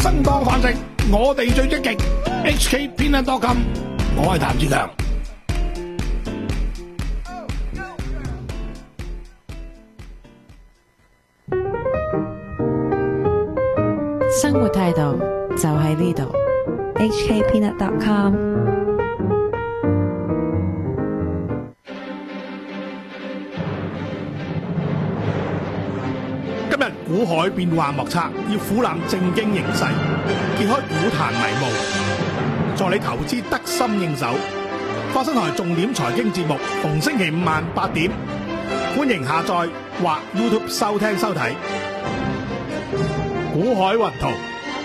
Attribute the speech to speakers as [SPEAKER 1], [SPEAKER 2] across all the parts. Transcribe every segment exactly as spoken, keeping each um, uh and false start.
[SPEAKER 1] 生當飯食，我哋最積極。H K Peanut dot com， 我係譚志強。
[SPEAKER 2] 生活態度就喺呢度。
[SPEAKER 3] H K Peanut dot com。
[SPEAKER 1] 今日股海變幻莫測，要俯覽正經形勢，揭開股壇迷霧，助你投資得心應手。花生台重點財經節目，逢星期五晚八點，歡迎下載或 YouTube 收聽收睇。股海雲圖。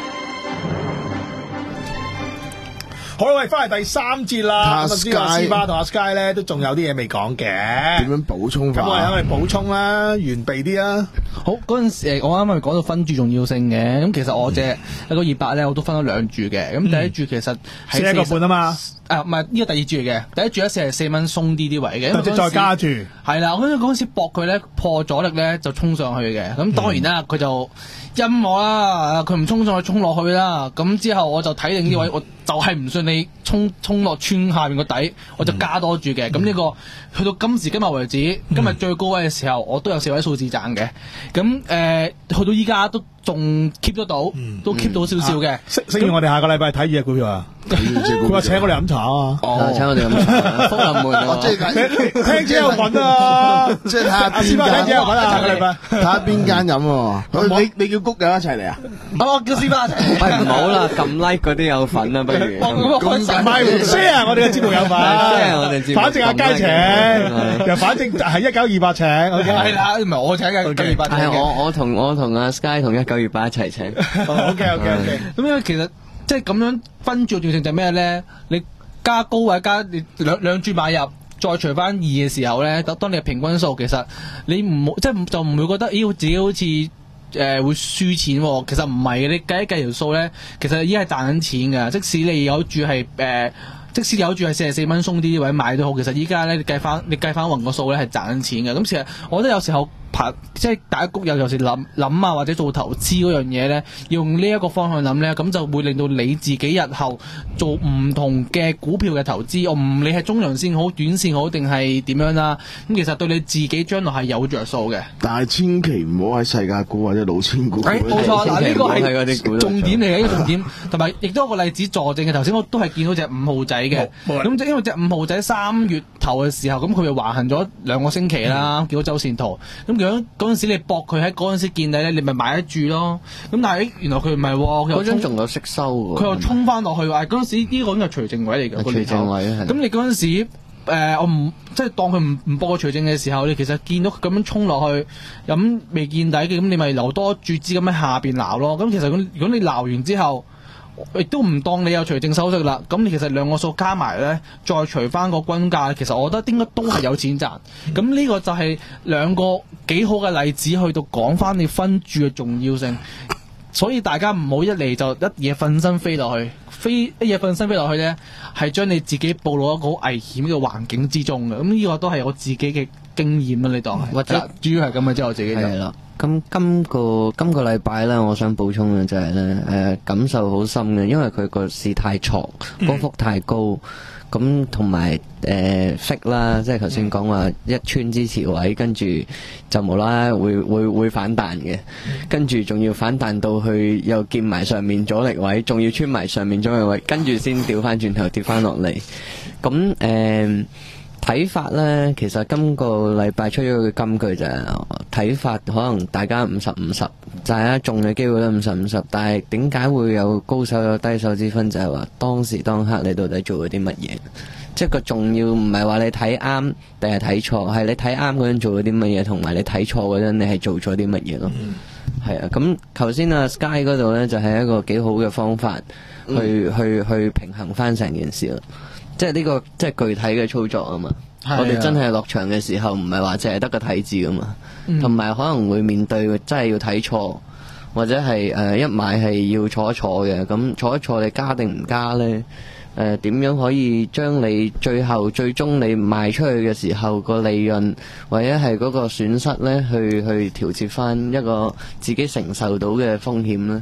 [SPEAKER 1] 好啦，喂，翻嚟第三節啦。咁啊，知道阿斯巴同阿 Sky 咧都仲有啲嘢未講嘅。
[SPEAKER 4] 點樣補充法？
[SPEAKER 1] 咁我哋喺度補充啦，完備啲啦。
[SPEAKER 5] 好，嗰陣時我啱啱講到分注重要性嘅，咁其實我隻一個二百咧，我都分咗兩注嘅。咁第一注其實係
[SPEAKER 1] 四一個半啊嘛。
[SPEAKER 5] 誒，唔係呢個第二注嚟嘅，第一注咧四係四蚊鬆啲啲位嘅，
[SPEAKER 1] 即係再加注。係
[SPEAKER 5] 啦，嗰陣嗰陣時搏佢咧破阻力咧就衝上去嘅。咁當然啦，佢就陰我啦，佢唔衝上去衝落去啦。咁之後我就睇定呢位，我就係唔信你衝衝落穿下面個底，我就加多注嘅。咁呢個去到今時今日為止，今日最高位嘅時候，我都有四位數字賺嘅。咁誒，去到依家都仲 keep 得到，都 keep 到少少嘅。
[SPEAKER 1] 星星月，我哋下個禮拜睇住隻股票啊！佢話請我哋飲茶啊！
[SPEAKER 5] 哦，請我哋飲茶，福臨門啊！
[SPEAKER 4] 即係
[SPEAKER 1] 聽者有份啊！
[SPEAKER 4] 即係睇下
[SPEAKER 1] 阿師傅聽者有份啊！下個禮拜
[SPEAKER 4] 睇下邊間飲喎。你你叫谷友一齊嚟啊？
[SPEAKER 5] 我叫師傅一齊。
[SPEAKER 6] 喂，唔好啦，撳 like 嗰啲有份啊，不如。
[SPEAKER 1] 咁唔係 share 我哋嘅節目有份
[SPEAKER 6] share 我哋節目。
[SPEAKER 1] 反正阿佳請，又反正係一九二八請。
[SPEAKER 5] 係啦，唔係我請嘅，一九二八請嘅。
[SPEAKER 6] 係我我同我同阿 Sky 同一九二八一齊請。
[SPEAKER 1] OK OK OK。
[SPEAKER 5] 咁因為其實。即係咁樣分注重性就係咩咧？你加高或者加你兩兩注買入，再除翻二嘅時候咧，當當你嘅平均數，其實你唔即係就唔會覺得，咦、哎、自己好似誒、呃、會輸錢喎。其實唔係嘅，你計一計條數咧，其實已經係賺緊錢㗎。即使你有注係誒、呃，即使有注係四十四蚊鬆啲啲位買都好，其實依家咧你計翻你計翻勻個數咧係賺緊錢嘅。咁其實我覺得有時候。即係大家谷友有時諗諗啊，或者做投資嗰樣嘢咧，用呢一個方向諗咧，咁就會令到你自己日後做唔同嘅股票嘅投資，我唔理係中長線好、短線好定係點樣啦。咁其實對你自己將來係有着數嘅。
[SPEAKER 4] 但係千祈唔好喺世界股或者老千股。
[SPEAKER 5] 誒，冇錯，嗱呢個係重點嚟嘅，呢個重點。同埋亦都有個例子佐證嘅。頭先我都係見到隻五號仔嘅。咁即因為隻五號仔三月頭嘅時候，咁佢又橫行咗兩個星期啦，見到周線圖。咁嗰嗰陣時你搏佢喺嗰陣時見底咧，你咪買得住咯。咁但係原來佢唔係喎，
[SPEAKER 6] 嗰張仲有息收喎。
[SPEAKER 5] 佢又衝翻落去喎。嗰陣時呢個應該係除淨位嚟嘅。
[SPEAKER 6] 除淨位係。
[SPEAKER 5] 咁你嗰陣時、呃、我唔即係當佢唔唔播個除淨嘅時候，你其實見到佢咁樣衝落去，咁未見底嘅，咁你咪留多注資咁喺下邊撈咯。咁其實咁如果你撈完之後，亦都唔當你有除淨收息啦，咁你其實兩個數加埋咧，再除翻個均價，其實我覺得應該都係有錢賺。咁呢個就係兩個幾好嘅例子，去到講翻你分注嘅重要性。所以大家唔好一嚟就一嘢瞓身飛落去，飛一嘢瞓身飛落去咧，係將你自己暴露一個好危險嘅環境之中嘅。咁呢個都係我自己嘅經驗啦，你當係。或者主要係咁嘅啫，我自己就。
[SPEAKER 6] 係啦。咁今個今個禮拜咧，我想補充嘅就係咧，誒感受好深嘅，因為佢個市太挫，波幅太高，咁同埋誒 fake 啦，即係頭先講話一穿支持位，跟住就無啦啦會會會反彈嘅，跟住仲要反彈到去又見埋上面阻力位，仲要穿埋上面阻力位，跟住先掉翻轉頭跌翻落嚟，咁誒。睇法呢，其實今個禮拜出咗個金句就係睇法，可能大家五十五十，大家中嘅機會都五十五十，但係點解會有高手有低手之分？就係話當時當刻你到底做咗啲乜嘢？即係個重要唔係話你睇啱定係睇錯，係你睇啱嗰陣做咗啲乜嘢，同埋你睇錯嗰陣你係做咗啲乜嘢咯？係啊，咁頭先啊 Sky 嗰度呢，就係一個幾好嘅方法去，去去去平衡翻成件事咯。即係呢個即係具體嘅操作啊嘛，我哋真係落場嘅時候唔係話淨係得個睇字噶嘛，同埋、嗯、可能會面對真係要睇錯，或者係誒、呃、一買係要坐一坐嘅，咁坐一坐你加定唔加呢？誒、呃、點樣可以將你最後最終你賣出去嘅時候個利潤或者係嗰個損失呢，去去調節翻一個自己承受到嘅風險呢？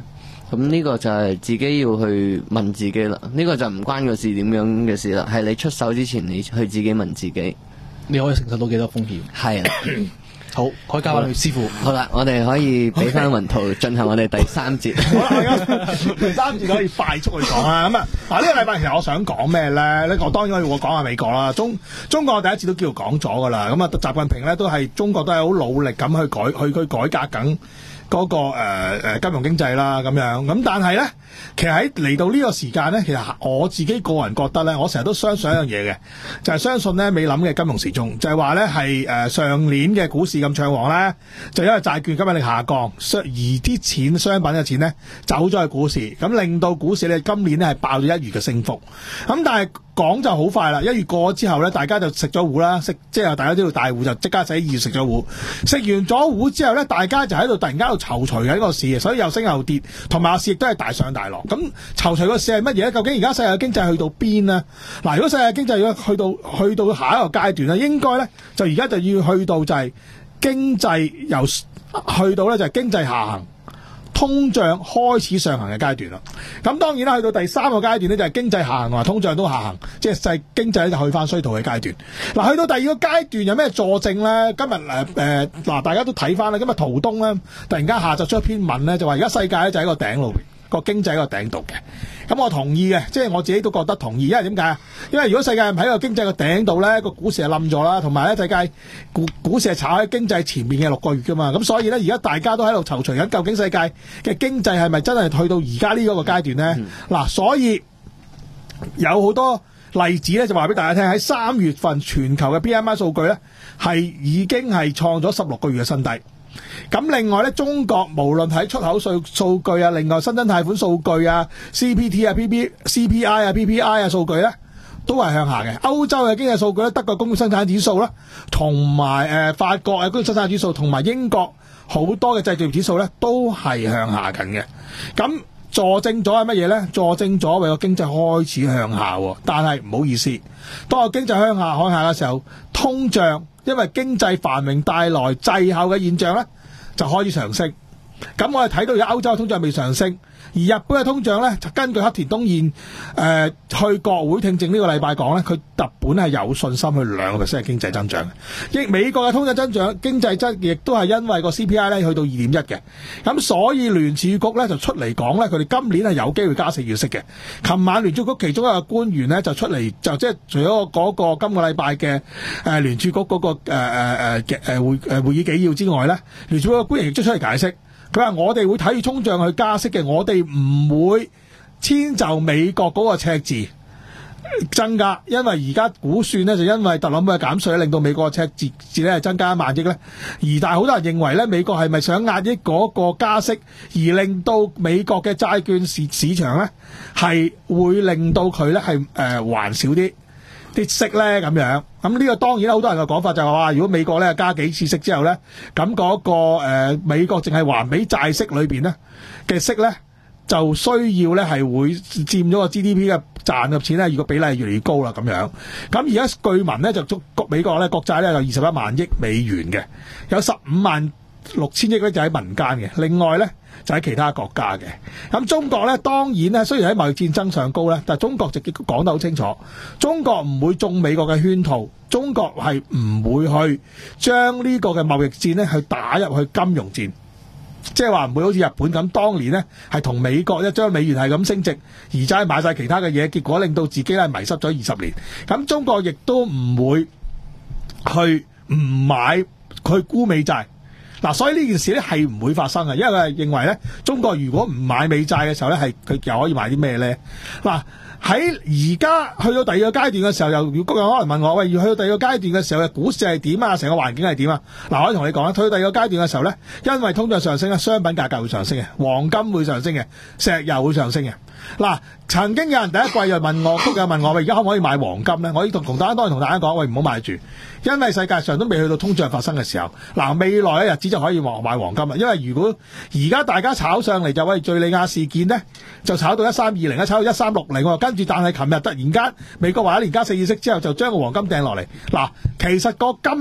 [SPEAKER 6] 咁呢個就係自己要去問自己啦。呢個就唔關個事點樣嘅事啦，係你出手之前你去自己問自己，
[SPEAKER 5] 你可以承受到幾多風險？
[SPEAKER 6] 係啦。
[SPEAKER 5] 好，可以交翻去師傅。
[SPEAKER 6] 好啦，我哋可以俾翻雲圖進行我哋第三節。
[SPEAKER 1] 好啦，而家第三節可以快速去講啦。咁啊，嗱呢個禮拜其實我想講咩咧？呢我當然我講下美國啦。中中國第一次都叫做講咗噶啦。咁啊，習近平咧都係中國都係好努力咁去改去去改革緊嗰、那個誒誒、呃、金融經濟啦咁樣。咁但係咧，其實喺嚟到呢個時間咧，其實我自己個人覺得咧，我成日都相信一樣嘢嘅，就係、是、相信咧美林嘅金融時鐘，就係話咧係誒上年嘅股市咁暢旺咧，就因為債券吸引力下降，而啲錢商品嘅錢咧走咗去股市，咁令到股市咧今年咧係爆咗一月嘅升幅。咁但係講就好快啦，一月過咗之後咧，大家就食咗糊啦，食即係大家知道大戶就即刻喺二月食咗糊，食完咗糊之後咧，大家就喺度突然間喺度躊躇緊個市，所以又升又跌，同埋個市亦都係大上大落。咁躊躇個市係乜嘢咧？究竟而家世界經濟去到邊呢？嗱，如果世界經濟如果去到去到下一個階段咧，應該咧就而家就要去到就係經濟由去到咧就係經濟下行，通脹開始上行嘅階段啦。咁當然啦，去到第三個階段咧就係經濟下行同埋通脹都下行，即係世經濟咧就去翻衰退嘅階段。嗱，去到第二個階段有咩佐證咧？今日誒誒嗱，大家都睇翻啦。今日陶東咧突然間下晝出一篇文咧，就話而家世界咧就喺個頂路，個經濟喺個頂度嘅。咁我同意嘅，即係我自己都覺得同意。因為點解啊？因為如果世界唔喺個經濟個頂度咧，個股市係冧咗啦，同埋咧世界股股市係炒喺經濟前面嘅六個月噶嘛。咁所以咧，而家大家都喺度躊躇緊，究竟世界嘅經濟係咪真係去到而家呢一個階段咧？嗱、嗯，所以有好多例子咧，就話俾大家聽，喺三月份全球嘅 P M I 數據咧係已經係創咗十六個月嘅新低。咁另外咧，中國無論喺出口數數據啊，另外新增貸款數據啊、C P T 啊、P P C P I 啊、P P I 啊數據咧，都係向下嘅。歐洲嘅經濟數據咧，德國工業生產指數啦，同埋誒法國嘅工業生產指數，同埋英國好多嘅製造業指數咧，都係向下緊嘅。咁佐證咗係乜嘢咧？佐證咗為個經濟開始向下，但係唔好意思，當個經濟向下向下嘅時候，通脹因為經濟繁榮帶來滯後嘅現象咧，就開始上升。咁我哋睇到而家歐洲嘅通脹未上升，而日本嘅通脹咧，就根據黑田東彥誒、呃、去國會聽證呢個禮拜講咧，佢日本係有信心去兩個 percent 嘅經濟增長。亦美國嘅通脹增長經濟增亦都係因為個 C P I 咧去到二點一嘅。咁所以聯儲局咧就出嚟講咧，佢哋今年係有機會加四月息嘅。琴晚聯儲局其中一個官員咧就出嚟就即係除咗嗰個今個禮拜嘅誒聯儲局嗰、那個誒誒誒嘅誒會誒會議紀要之外咧，聯儲局嘅官員亦都出嚟解釋。佢話我哋會睇住通脹去加息嘅，我哋唔會遷就美國嗰個赤字增加，因為而家估算咧就因為特朗普嘅減稅令到美國嘅赤字字咧係增加一萬億咧，而但係好多人認為咧美國係咪想壓抑嗰個加息，而令到美國嘅債券市市場咧係會令到佢咧係誒還少啲啲息咧咁樣。咁呢個當然好多人嘅講法就係話，如果美國咧加幾次息之後咧，咁嗰、那個誒、呃、美國淨係還俾債息裏邊咧嘅息咧，就需要咧係會佔咗個 G D P 嘅賺嘅錢咧，如果比例越嚟越高啦咁樣。咁而家據聞咧就足美國咧國債咧有二十一萬億美元嘅，有十五萬六千億咧就喺民間嘅，另外咧就喺其他國家嘅。咁中國咧當然咧雖然喺貿易戰爭上高咧，但係中國直接講得好清楚，中國唔會中美國嘅圈套，中國係唔會去將呢個嘅貿易戰咧去打入去金融戰，即係話唔會好似日本咁當年咧係同美國一將美元係咁升值，而家買晒其他嘅嘢，結果令到自己咧迷失咗二十年。咁中國亦都唔會去唔買去沽美債。嗱，所以呢件事咧係唔會發生嘅，因為佢係認為咧，中國如果唔買美債嘅時候咧，係佢又可以買啲咩咧？嗱，喺而家去到第二個階段嘅時候，又有可能問我，喂，要去到第二個階段嘅時候嘅股市係點啊？成個環境係點啊？嗱，我可以同你講啦，去到第二個階段嘅時候咧，因為通脹上升咧，商品價格會上升嘅，黃金會上升嘅，石油會上升嘅。嗱，曾經有人第一季又問我，又問我，喂，而家可唔可以買黃金咧？我要同同大家當然同大家講，喂，唔好買住。因為世界上都未去到通脹發生嘅時候，嗱，未來嘅日子就可以買黃金啦。因為如果而家大家炒上嚟就喂敍利亞事件呢，就炒到一三二零，炒到一三六零喎，跟住但係琴日突然間美國話一年加四次息之後，就將個黃金掟落嚟。嗱，其實個金呢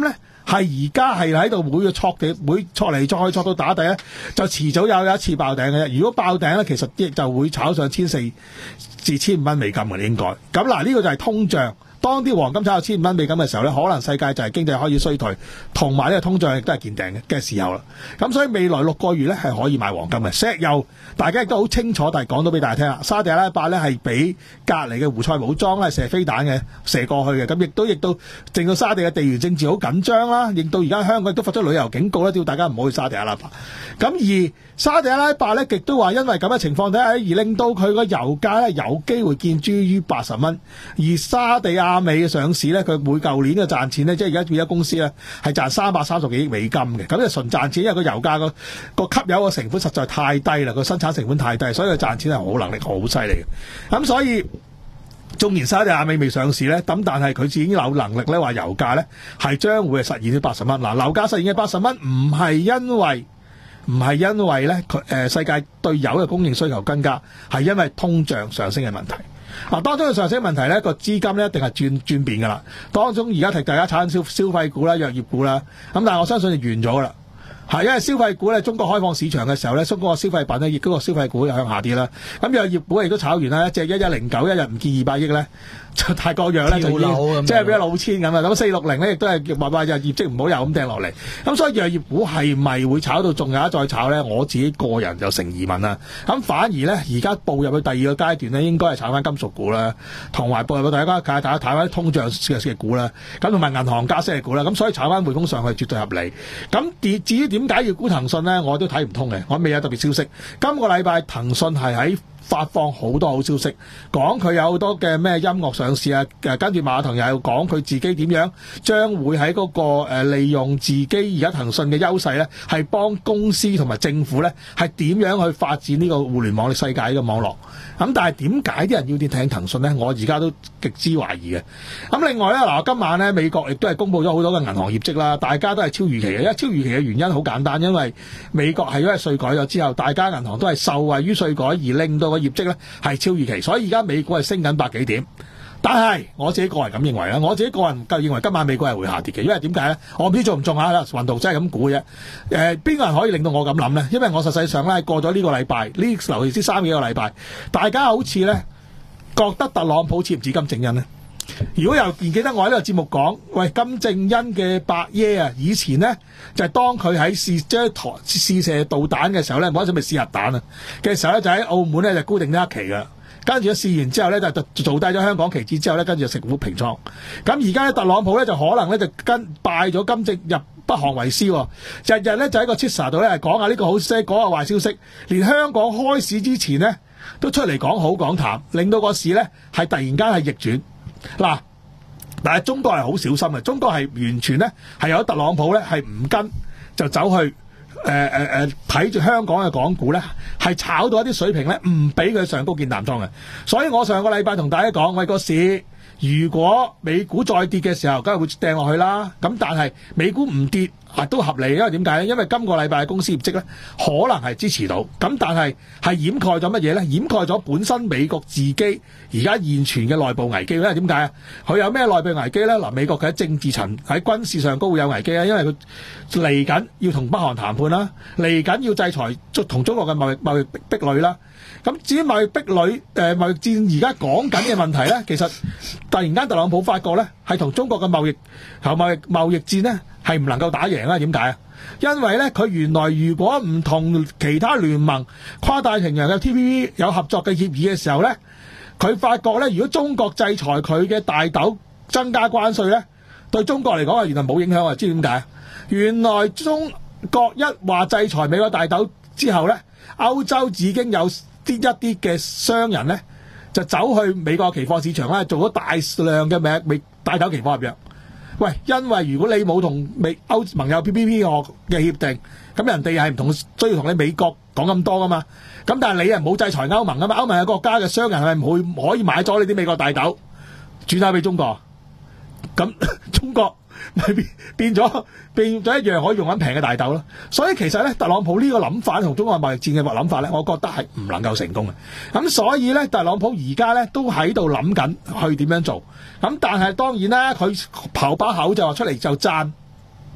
[SPEAKER 1] 係而家係喺度每個戳地，每戳嚟戳去戳到打底咧，就遲早有有一次爆頂嘅啫。如果爆頂咧，其實亦就會炒上千四至千五蚊美金嘅應該。咁嗱，呢個就係通脹。當啲黃金炒到千五蚊美金嘅時候咧，可能世界就係經濟開始衰退，同埋呢個通脹亦都係見頂嘅嘅時候啦。咁所以未來六個月咧係可以買黃金嘅。石油大家亦都好清楚，但係講到俾大家聽啦，沙地阿拉伯咧係俾隔離嘅胡塞武裝咧射飛彈嘅射過去嘅，咁亦都亦都令到沙地嘅地緣政治好緊張啦，亦到而家香港亦都發出旅遊警告啦，叫大家唔好去沙地阿拉伯。咁而沙地阿拉伯咧亦都話因為咁嘅情況底下，而令到佢個油價咧有機會見諸於八十蚊，而沙地亞美嘅上市咧，佢每舊年嘅賺錢咧，即係而家變咗公司咧係賺三百三十幾億美金嘅，咁就純賺錢，因為個油價個個吸油個成本實在太低啦，個生產成本太低，所以佢賺錢係好能力好犀利嘅。咁所以縱然沙地亞美未上市咧，咁但係佢已經有能力咧話油價咧係將會係實現到八十蚊。嗱，樓價實現嘅八十蚊唔係因為唔係因為咧佢誒世界對油嘅供應需求增加，係因為通脹上升嘅問題。嗱，當中嘅上升問題咧，個資金咧一定係轉轉變㗎啦。當中而家提大家炒緊消消費股啦、藥業股啦，咁但係我相信就完咗㗎啦。係因為消費股咧，中國開放市場嘅時候咧，中國消費品咧，亦嗰個消費股又向下跌啦。咁藥業股亦都炒完啦，一隻一一零九一日唔見二百億咧，就太過弱咧，就已經即係俾咗老千咁啊！咁四六零咧，亦都係話話就業績唔好又咁掟落嚟。咁所以藥業股係咪會炒到仲有一再炒咧？我自己個人就成疑問啦。咁反而咧，而家步入去第二個階段咧，應該係炒翻金屬股啦，同埋步入去第一階睇睇睇翻通脹嘅嘅股啦，咁同埋銀行加息嘅股啦。咁所以炒翻匯豐上去絕對合理。咁至於點解要估騰訊咧？我都睇唔通嘅，我未有特別消息。今個禮拜騰訊係喺發放好多好消息，講佢有好多嘅咩音樂上市啊，跟住馬騰又講佢自己點樣將會喺嗰、那個、呃、利用自己而家騰訊嘅優勢咧，係幫公司同埋政府咧係點樣去發展呢個互聯網嘅世界呢個網絡。咁但係點解啲人要跌聽騰訊咧？我而家都極之懷疑嘅。咁另外咧，嗱今晚咧美國亦都係公布咗好多嘅銀行業績啦，大家都係超預期嘅。因為超預期嘅原因好簡單，因為美國係因為稅改咗之後，大家銀行都係受惠於稅改而令到個業績咧係超預期，所以而家美股係升緊百幾點。但係我自己個人咁認為啦，我自己個人認為今晚美股係會下跌嘅，因為點解咧？我唔知中唔中啊，雲圖真係咁估嘅啫。誒、呃，邊個人可以令到我咁諗咧？因為我實際上咧過咗呢個禮拜，呢尤其是三幾個禮拜，大家好似咧覺得特朗普似唔似金正恩咧？如果又唔記得我喺呢個節目講，喂，金正恩嘅伯爺啊，以前呢，就係、是、當佢喺試將台試射導彈嘅時候咧，冇得準備試核彈啊嘅時候咧，就喺澳門咧就固定咗一期噶。跟住試完之後咧，就做低咗香港旗幟之後咧，跟住就食虎平倉。咁而家咧，特朗普咧就可能咧就跟拜咗金正入北韓為師，日日咧就喺個 Twitter 度咧講下呢個好消息，講下壞消息，連香港開市之前呢，都出嚟講好講淡，令到個市咧係突然間係逆轉。嗱，但係中國係好小心嘅，中國係完全咧係有特朗普咧係唔跟就走去。誒誒誒，睇住香港嘅港股咧，係炒到一啲水平咧，唔俾佢上高見淡倉嘅。所以我上個禮拜同大家講，喂，個市如果美股再跌嘅時候，梗係會掟落去啦。咁但係美股唔跌啊都合理，因為點解咧？因為今個禮拜嘅公司業績咧，可能係支持到。咁但係係掩蓋咗乜嘢咧？掩蓋咗本身美國自己而家現存嘅內部危機。因為點解啊？佢有咩內部危機咧？嗱，美國佢喺政治層、喺軍事上都會有危機啊，因為佢嚟緊要同北韓談判啦，嚟緊要制裁同中國嘅貿易貿易壁壘啦。咁至於貿易壁壘誒貿易戰而家講緊嘅問題咧，其實突然間特朗普發覺咧，係同中國嘅貿易同貿易貿易戰咧係唔能夠打贏啊？點解啊？因為咧佢原來如果唔同其他聯盟跨太平洋嘅 T P P 有合作嘅協議嘅時候咧，佢發覺咧，如果中國制裁佢嘅大豆增加關稅咧，對中國嚟講啊，原來冇影響啊！知點解？原來中國一話制裁美國大豆之後咧，歐洲已經有啲一啲嘅商人咧，就走去美國期貨市場咧，做咗大量嘅美美大豆期貨合約。喂，因為如果你冇同美歐盟有 P P P 嘅協定，咁人哋係唔同需要同你美國講咁多噶嘛。咁但係你又冇制裁歐盟啊嘛？歐盟嘅國家嘅商人係咪唔會可以買咗你啲美國大豆轉手俾中國？咁中國咪變變咗變咗一樣可以用緊平嘅大豆咯。所以其實咧，特朗普呢個諗法同中國貿易戰嘅諗法咧，我覺得係唔能夠成功嘅。咁所以咧，特朗普而家咧都喺度諗緊去點樣做。咁但係當然啦，佢刨把口就話出嚟就讚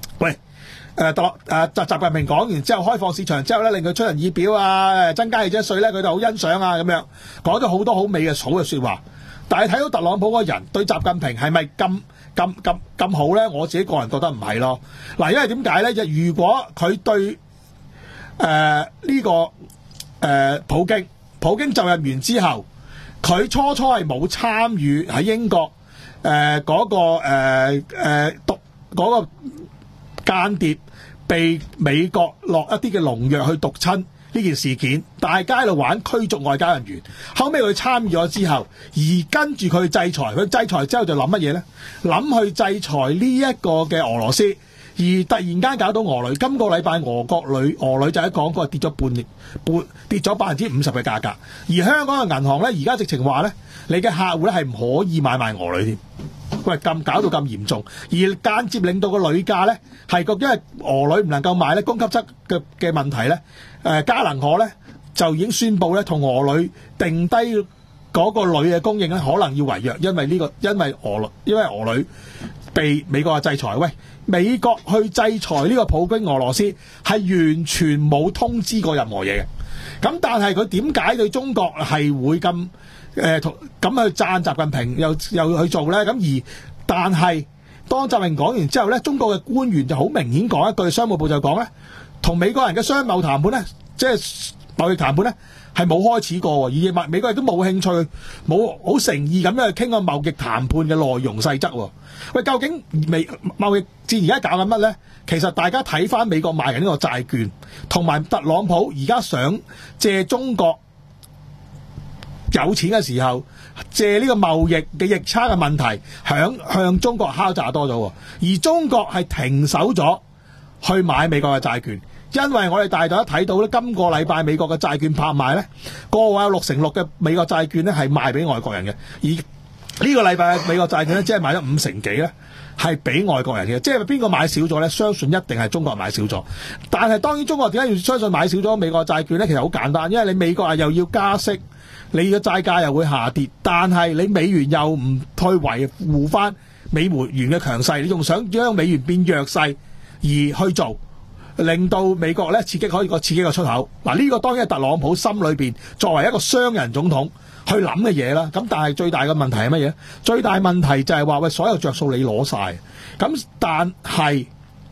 [SPEAKER 1] 喂。誒特誒習習近平講完之後，開放市場之後咧，令佢出人意表啊，增加汽車稅咧，佢就好欣賞啊，咁樣講咗好多好美嘅好嘅説話。但係睇到特朗普嗰個人對習近平係咪咁咁咁咁好咧？我自己個人覺得唔係咯。嗱，因為點解咧？就如果佢對誒呢、呃這個誒、呃、普京，普京就任完之後，佢初初係冇參與喺英國誒嗰、呃那個誒誒獨嗰個間諜被美國落一啲嘅農藥去毒親呢件事件，大家喺度玩驅逐外交人員。後尾佢參與咗之後，而跟住佢制裁，佢制裁之後就諗乜嘢呢？諗去制裁呢一個嘅俄羅斯，而突然間搞到俄鋁。今個禮拜俄國鋁俄鋁就喺港股跌咗半半跌咗百分之五十嘅價格，而香港嘅銀行呢，而家直情話呢，你嘅客戶呢係唔可以買賣俄鋁添。喂，咁搞到咁嚴重，而間接令到個鋁價咧係個，因為俄鋁唔能夠買咧，供給側嘅嘅問題咧，誒、呃、嘉能可咧就已經宣布咧同俄鋁定低嗰個鋁嘅供應咧，可能要違約，因為呢、這個因為俄鋁因為俄鋁被美國嘅制裁。喂，美國去制裁呢個普京俄羅斯係完全冇通知過任何嘢嘅，咁但係佢點解對中國係會咁？誒同咁去讚習近平又又去做咧，咁而但係當習近平講完之後咧，中國嘅官員就好明顯講一句，商務部就講咧，同美國人嘅商貿談判咧，即係貿易談判咧係冇開始過，而美美國亦都冇興趣，冇好誠意咁樣去傾個貿易談判嘅內容細則。喂，究竟美貿易戰而家搞緊乜咧？其實大家睇翻美國賣緊呢個債券，同埋特朗普而家想借中國有錢嘅時候，借呢個貿易嘅逆差嘅問題，響向中國敲詐多咗，而中國係停手咗去買美國嘅債券，因為我哋大家睇到咧，今個禮拜美國嘅債券拍賣咧，過往有六成六嘅美國債券咧係賣俾外國人嘅，而呢個禮拜嘅美國債券咧，只係買咗五成幾咧，係俾外國人嘅，即係邊個買少咗咧？相信一定係中國人買少咗。但係當然中國點解要相信買少咗美國債券咧？其實好簡單，因為你美國啊又要加息。你嘅債價又會下跌，但係你美元又唔去維護翻美元嘅強勢，你仲想將美元變弱勢而去做，令到美國咧刺激可以個刺激個出口。嗱，呢個當然係特朗普心裏邊作為一個商人總統去諗嘅嘢啦。咁但係最大嘅問題係乜嘢？最大問題就係話喂，所有着數你攞晒，咁但係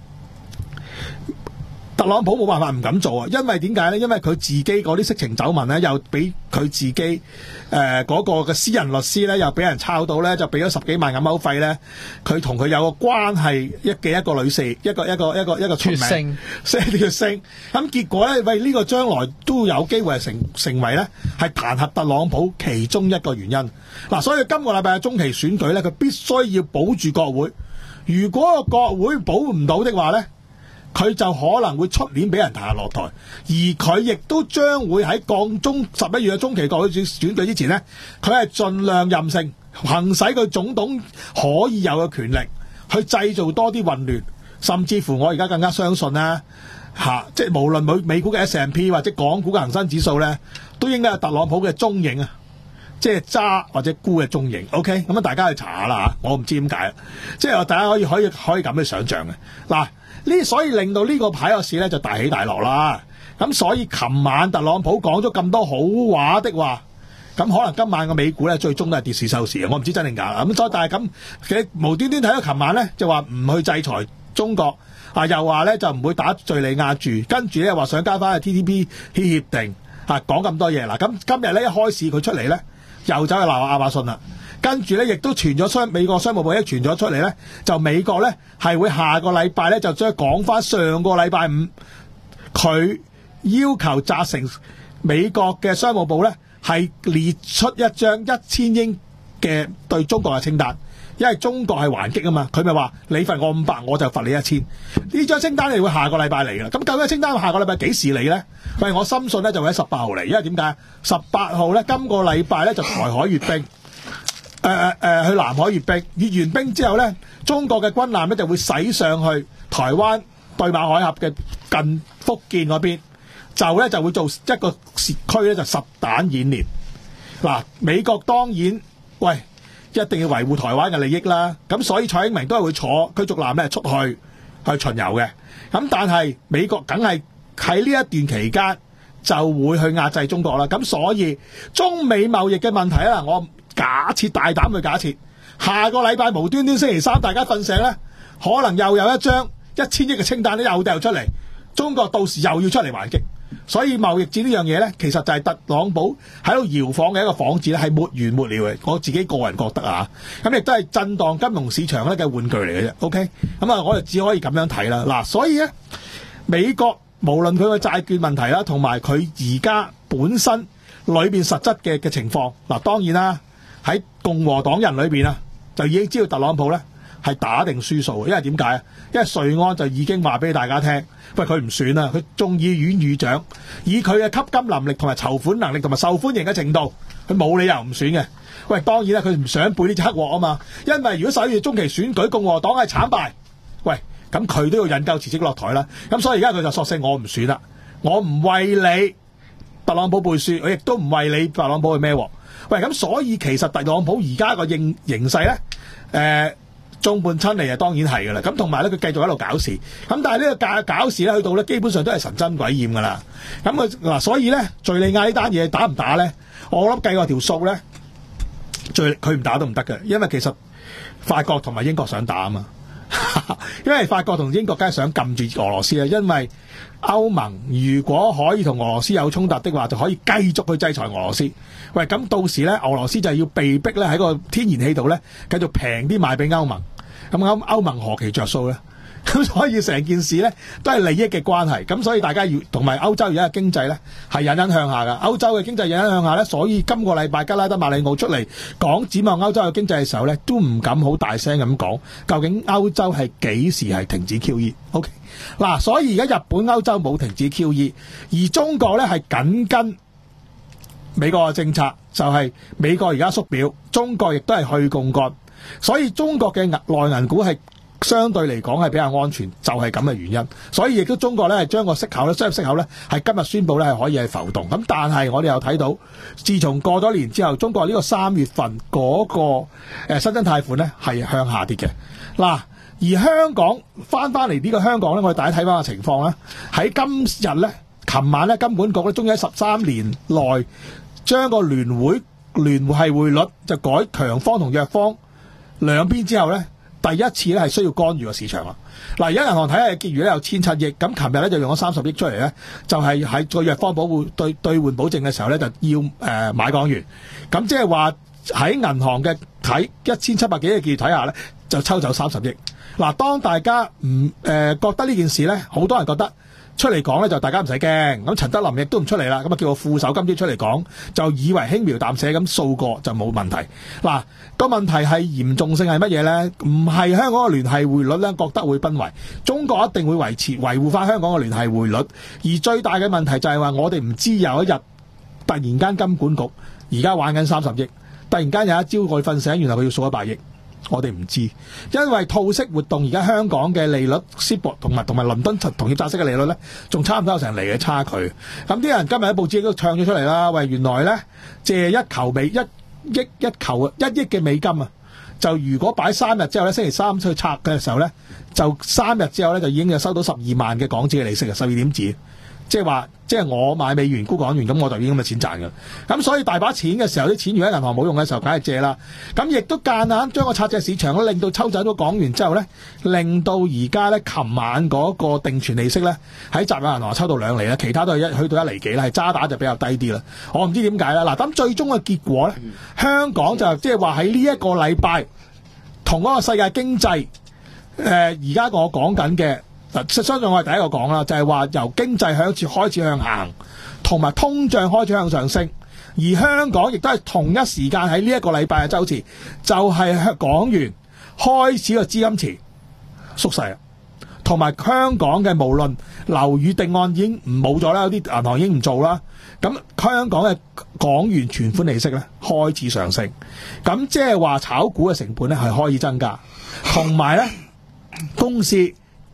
[SPEAKER 1] 特朗普冇辦法唔敢做啊，因為點解咧？因為佢自己嗰啲色情醜聞咧，又俾佢自己誒嗰、呃那個嘅私人律師咧，又俾人抄到咧，就俾咗十幾萬嘅歐費咧。佢同佢有個關係一嘅一個女士，一個一個一個一個出名，星血星。咁結果咧，喂呢、這個將來都有機會係成成為咧係彈劾特朗普其中一個原因。嗱、啊，所以今個禮拜嘅中期選舉咧，佢必須要保住國會。如果個國會保唔到的話咧，佢就可能會出年俾人彈劾落台，而佢亦都將會喺降中十一月嘅中期國會選舉之前呢，佢係盡量任性，行使佢總統可以有嘅權力，去製造多啲混亂，甚至乎我而家更加相信啦，嚇、啊，即係無論美美股嘅 S and P 或者港股嘅恒生指數咧，都應該有特朗普嘅蹤影啊，即係揸或者沽嘅蹤影。OK，咁啊大家去查下啦嚇，我唔知點解，即係大家可以可以可以咁去想像嘅嗱。呢所以令到呢個牌個市咧就大起大落啦。咁所以琴晚特朗普講咗咁多好話的話，咁可能今晚個美股咧最終都係跌市收市嘅。我唔知真定假啦。咁所以但係咁其實無端端睇到琴晚咧就話唔去制裁中國啊，又話咧就唔會打敍利亞住，跟住咧話想加翻去 T T P 協定啊，講咁多嘢嗱。咁今日咧一開市佢出嚟咧又走去鬧亞馬遜啦。跟住咧，亦都傳咗商美國商務部一傳咗出嚟咧，就美國咧係會下個禮拜咧就將講翻上個禮拜五，佢要求責成美國嘅商務部咧係列出一張一千億嘅對中國嘅清單，因為中國係還擊啊嘛，佢咪話你罰我五百，我就罰你一千。呢張清單係會下個禮拜嚟嘅，咁究竟清單下個禮拜幾時嚟咧？喂，我深信咧就會喺十八號嚟，因為點解？十八號咧今個禮拜咧就台海閱兵。誒誒誒，去南海閱兵，閱完兵之後咧，中國嘅軍艦咧就會駛上去台灣對馬海峽嘅近福建嗰邊，就咧就會做一個時區咧就實彈演練。嗱，美國當然喂一定要維護台灣嘅利益啦，咁所以蔡英文都係會坐驅逐艦咧出去去巡遊嘅。咁但係美國梗係喺呢一段期間就會去壓制中國啦。咁所以中美貿易嘅問題啦，我假設大膽去假設，下個禮拜無端端星期三大家瞓醒咧，可能又有一張一千億嘅清單咧又掉出嚟，中國到時又要出嚟還擊。所以貿易戰呢樣嘢咧，其實就係特朗普喺度搖晃嘅一個幌子咧，係沒完沒了嘅。我自己個人覺得啊，咁亦都係震盪金融市場咧嘅玩具嚟嘅啫。OK，咁啊，我哋只可以咁樣睇啦。嗱，所以咧，美國無論佢嘅債券問題啦，同埋佢而家本身裏邊實質嘅嘅情況，嗱，當然啦，喺共和黨人裏邊啊，就已經知道特朗普咧係打定輸數，因為點解啊？因為瑞安就已經話俾大家聽，喂，佢唔選啦，佢眾議院議長，以佢嘅吸金能力同埋籌款能力同埋受歡迎嘅程度，佢冇理由唔選嘅。喂，當然啦，佢唔想背呢隻黑鑊啊嘛，因為如果十一月中期選舉共和黨係慘敗，喂，咁佢都要引咎辭職落台啦。咁所以而家佢就索性我唔選啦，我唔為你特朗普背書，我亦都唔為你特朗普去孭鑊。喂，咁所以其實特朗普而家個形形勢咧，誒、呃。眾叛親離啊，當然係噶啦。咁同埋咧，佢繼續喺度搞事。咁但係呢個搞搞事咧，去到咧，基本上都係神憎鬼厭噶啦。咁啊嗱，所以咧，敍利亞呢單嘢打唔打咧？我諗計過條數咧，敍佢唔打都唔得嘅，因為其實法國同埋英國想打啊嘛。因為法國同英國梗係想撳住俄羅斯啦，因為歐盟如果可以同俄羅斯有衝突的話，就可以繼續去制裁俄羅斯。喂，咁到時咧，俄羅斯就要被逼咧喺個天然氣度咧繼續平啲賣俾歐盟。咁歐歐盟何其着數咧？咁所以成件事咧都係利益嘅關係。咁所以大家要同埋歐洲而家嘅經濟咧係隱隱向下噶。歐洲嘅經濟隱隱向下咧，所以今個禮拜加拉德馬里奧出嚟講展望歐洲嘅經濟嘅時候咧，都唔敢好大聲咁講，究竟歐洲係幾時係停止 Q E？OK， 嗱，所以而家日本、歐洲冇停止 Q E， 而中國咧係緊跟美國嘅政策，就係美國而家縮表，中國亦都係去槓桿，所以中國嘅內銀股係相對嚟講係比較安全，就係咁嘅原因。所以亦都中國咧係將個息口咧，將息口咧係今日宣布咧係可以係浮動。咁但係我哋又睇到，自從過咗年之後，中國呢個三月份嗰個誒新增貸款咧係向下跌嘅。嗱，而香港翻翻嚟呢個香港咧，我哋大家睇翻個情況啦。喺今日咧，琴晚咧金管局咧終於喺十三年內將個聯匯聯繫匯率就改強方同弱方兩邊之後咧，第一次咧係需要干預個市場啦。嗱，而家銀行體系嘅結餘咧有千七億，咁琴日咧就用咗三十億出嚟咧，就係喺個弱方保護對兌換保證嘅時候咧就要誒、呃、買港元，咁即係話喺銀行嘅睇一千七百幾億嘅結餘底下咧就抽走三十億。嗱，當大家唔誒、呃、覺得呢件事咧，好多人覺得出嚟講咧就大家唔使驚，咁陳德霖亦都唔出嚟啦，咁啊叫個副手今朝出嚟講，就以為輕描淡寫咁掃過就冇問題。嗱，個問題係嚴重性係乜嘢咧？唔係香港嘅聯繫匯率咧覺得會崩壞，中國一定會維持維護翻香港嘅聯繫匯率。而最大嘅問題就係話我哋唔知有一日突然間金管局而家玩緊三十億，突然間有一朝我哋瞓醒，原來佢要數一百億。我哋唔知，因為套息活動而家香港嘅利率 S I B O R 同埋同埋倫敦同業債息嘅利率咧，仲差唔多有成厘嘅差距。咁啲人今日喺報紙都唱咗出嚟啦，喂，原來咧借一球美一億一球一億嘅美金啊，就如果擺三日之後咧，星期三去拆嘅時候咧，就三日之後咧就已經有收到十二萬嘅港紙嘅利息啊，十二點子。即係話，即係我買美元沽港元，咁我就已經咁嘅錢賺㗎。咁所以大把錢嘅時候，啲錢如果喺銀行冇用嘅時候，梗係借啦。咁亦都間硬將個拆借市場咧，令到抽走咗港元之後咧，令到而家咧，琴晚嗰個定存利息咧，喺集友銀行抽到兩厘啦，其他都係一去到一厘幾啦，係渣打就比較低啲啦。我唔知點解啦。嗱，咁最終嘅結果咧，香港就即係話喺呢一個禮拜，同嗰個世界經濟，誒而家我講緊嘅。嗱，相信我係第一個講啦，就係話由經濟向住開始向行，同埋通脹開始向上升，而香港亦都係同一時間喺呢一個禮拜嘅週期，就係港元開始個資金池縮細，同埋香港嘅無論樓宇定案已經唔冇咗啦，有啲銀行已經唔做啦，咁香港嘅港元存款利息咧開始上升，咁即係話炒股嘅成本咧係可以增加，同埋咧公司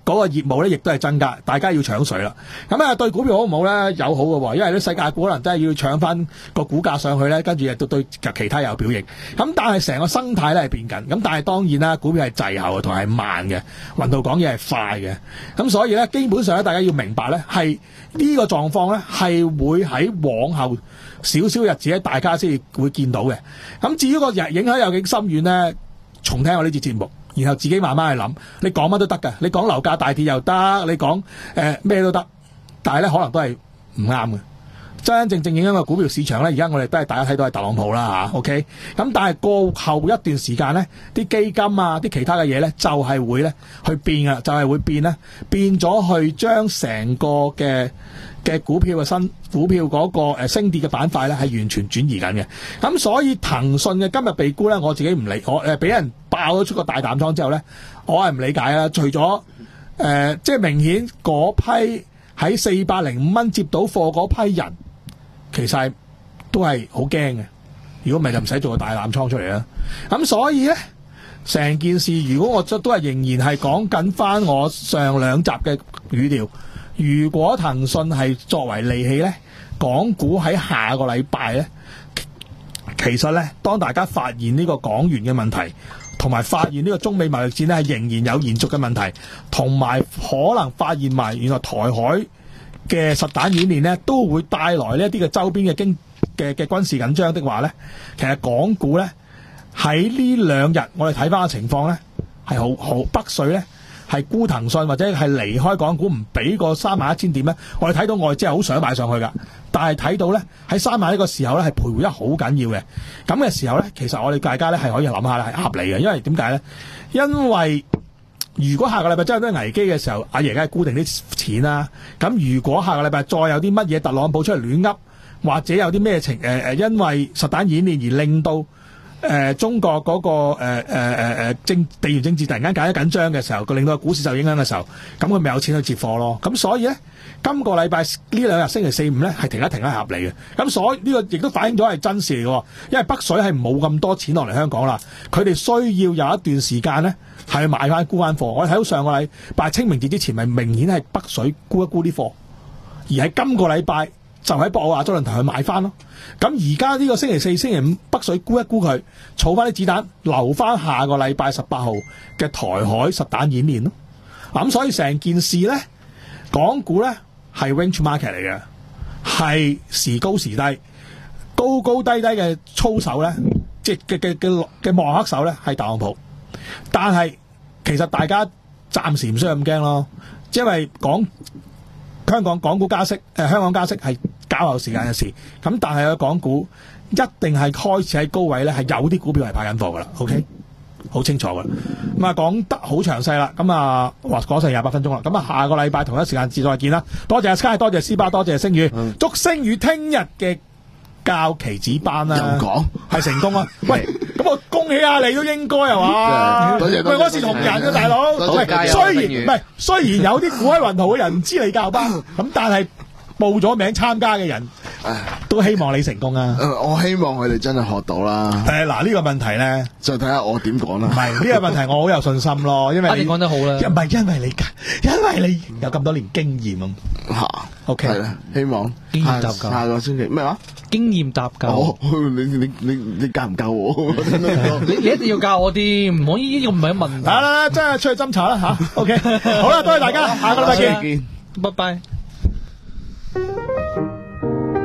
[SPEAKER 1] 嗰個業務咧亦都係增加，大家要搶水啦。咁啊對股票好唔好咧？有好嘅喎，因為啲世界股可能真係要搶翻個股價上去咧，跟住亦都對其他有表現。咁但係成個生態咧係變緊，咁但係當然啦，股票係滯後同係慢嘅，雲道講嘢係快嘅。咁所以咧，基本上咧，大家要明白咧，係呢個狀況咧係會喺往後少少日子咧，大家先會見到嘅。咁至於個影響有幾深遠咧，重聽我呢節節目。然後自己慢慢去諗，你講乜都得㗎，你講樓價大跌又得，你講誒咩都得，但係咧可能都係唔啱嘅。真真正正影響個股票市場咧，而家我哋都係大家睇到係特朗普啦嚇 ，OK。咁但係過後一段時間咧，啲基金啊，啲其他嘅嘢咧，就係、是、會咧去變㗎，就係、是、會變咧，變咗去將成個嘅嘅股票嘅新股票嗰個誒升跌嘅板塊咧，係完全轉移緊嘅。咁所以騰訊嘅今日被沽咧，我自己唔理，我誒俾人爆咗出個大淡倉之後咧，我係唔理解啦。除咗誒、呃，即係明顯嗰批喺四百零五蚊接到貨嗰批人。其實都係好驚嘅，如果唔係就唔使做個大淡倉出嚟啦。咁所以咧，成件事如果我都係仍然係講緊翻我上兩集嘅語調，如果騰訊係作為利器咧，港股喺下個禮拜咧，其實咧，當大家發現呢個港元嘅問題，同埋發現呢個中美貿易戰咧係仍然有延續嘅問題，同埋可能發現埋原來台海嘅實彈演練咧，都會帶來呢一啲嘅周邊嘅經嘅嘅軍事緊張的話咧，其實港股咧喺呢兩日我哋睇翻嘅情況咧係好好北水咧係沽騰訊或者係離開港股唔俾個三萬一千點咧，我哋睇到外資係好想買上去噶，但係睇到咧喺三萬一個時候咧係徘徊得好緊要嘅，咁嘅時候咧其實我哋大家咧係可以諗下咧係合理嘅，因為點解咧？因為如果下個禮拜真係有啲危機嘅時候，阿爺梗係固定啲錢啦。咁如果下個禮拜再有啲乜嘢特朗普出嚟亂噏，或者有啲咩情誒誒，因為實彈演練而令到誒、呃、中國嗰、那個誒誒誒誒政地緣政治突然間搞得緊張嘅時候，佢令到個股市受影響嘅時候，咁佢咪有錢去接貨咯。咁所以咧，今個禮拜呢兩日星期四五咧係停一停係合理嘅。咁所以呢個亦都反映咗係真事嚟嘅，因為北水係冇咁多錢落嚟香港啦，佢哋需要有一段時間咧。係買翻沽翻貨，我哋睇到上個禮拜清明節之前，咪明顯係北水沽一沽啲貨，而喺今個禮拜就喺博鰲亞洲論壇去買翻咯。咁而家呢個星期四、星期五，北水沽一沽佢，儲翻啲子彈，留翻下個禮拜十八號嘅台海實彈演練咯。咁所以成件事咧，港股咧係 range market 嚟嘅，係時高時低，高高低低嘅操手咧，即係嘅嘅嘅嘅幕後黑手咧係特朗普。但係其實大家暫時唔需要咁驚咯，因為港香港港股加息，誒、呃、香港加息係較後時間嘅事。咁但係個港股一定係開始喺高位咧，係有啲股票係派緊貨噶啦。OK，好清楚噶啦。咁啊講得好詳細啦。咁啊話講成廿八分鐘啦。咁啊下個禮拜同一時間再見啦。多謝 Sky， 多謝斯巴，多謝星宇，嗯、祝星宇聽日嘅教期指班啦，又講係成功啊！喂，咁我恭喜下你都應該係嘛？喂，我是同人嘅大佬，喂，雖然唔係，雖然有啲股喺雲圖嘅人唔知你教班，咁但係報咗名參加嘅人，都希望你成功啊！
[SPEAKER 4] 我希望佢哋真係學到啦。
[SPEAKER 1] 誒，嗱呢個問題咧，
[SPEAKER 4] 就睇下我點講啦。
[SPEAKER 1] 唔係呢個問題，我好有信心咯，因為
[SPEAKER 5] 你講得好啦，
[SPEAKER 1] 唔係因為你，因為你有咁多年經驗啊。吓 ，OK，係啦，
[SPEAKER 4] 希望
[SPEAKER 5] 經驗搭救。
[SPEAKER 4] 下個星期咩話？
[SPEAKER 5] 經驗搭救。
[SPEAKER 4] 哦，你你你你教唔教我？
[SPEAKER 5] 你你一定要教我啲，唔可以呢個唔係問題。
[SPEAKER 1] 好啦，真係出去斟茶啦吓。OK，好啦，多謝大家，下個禮拜見，
[SPEAKER 5] 拜拜。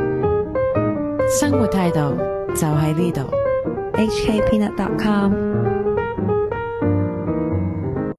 [SPEAKER 2] 生活態度就喺呢度。
[SPEAKER 3] H K Peanut dot com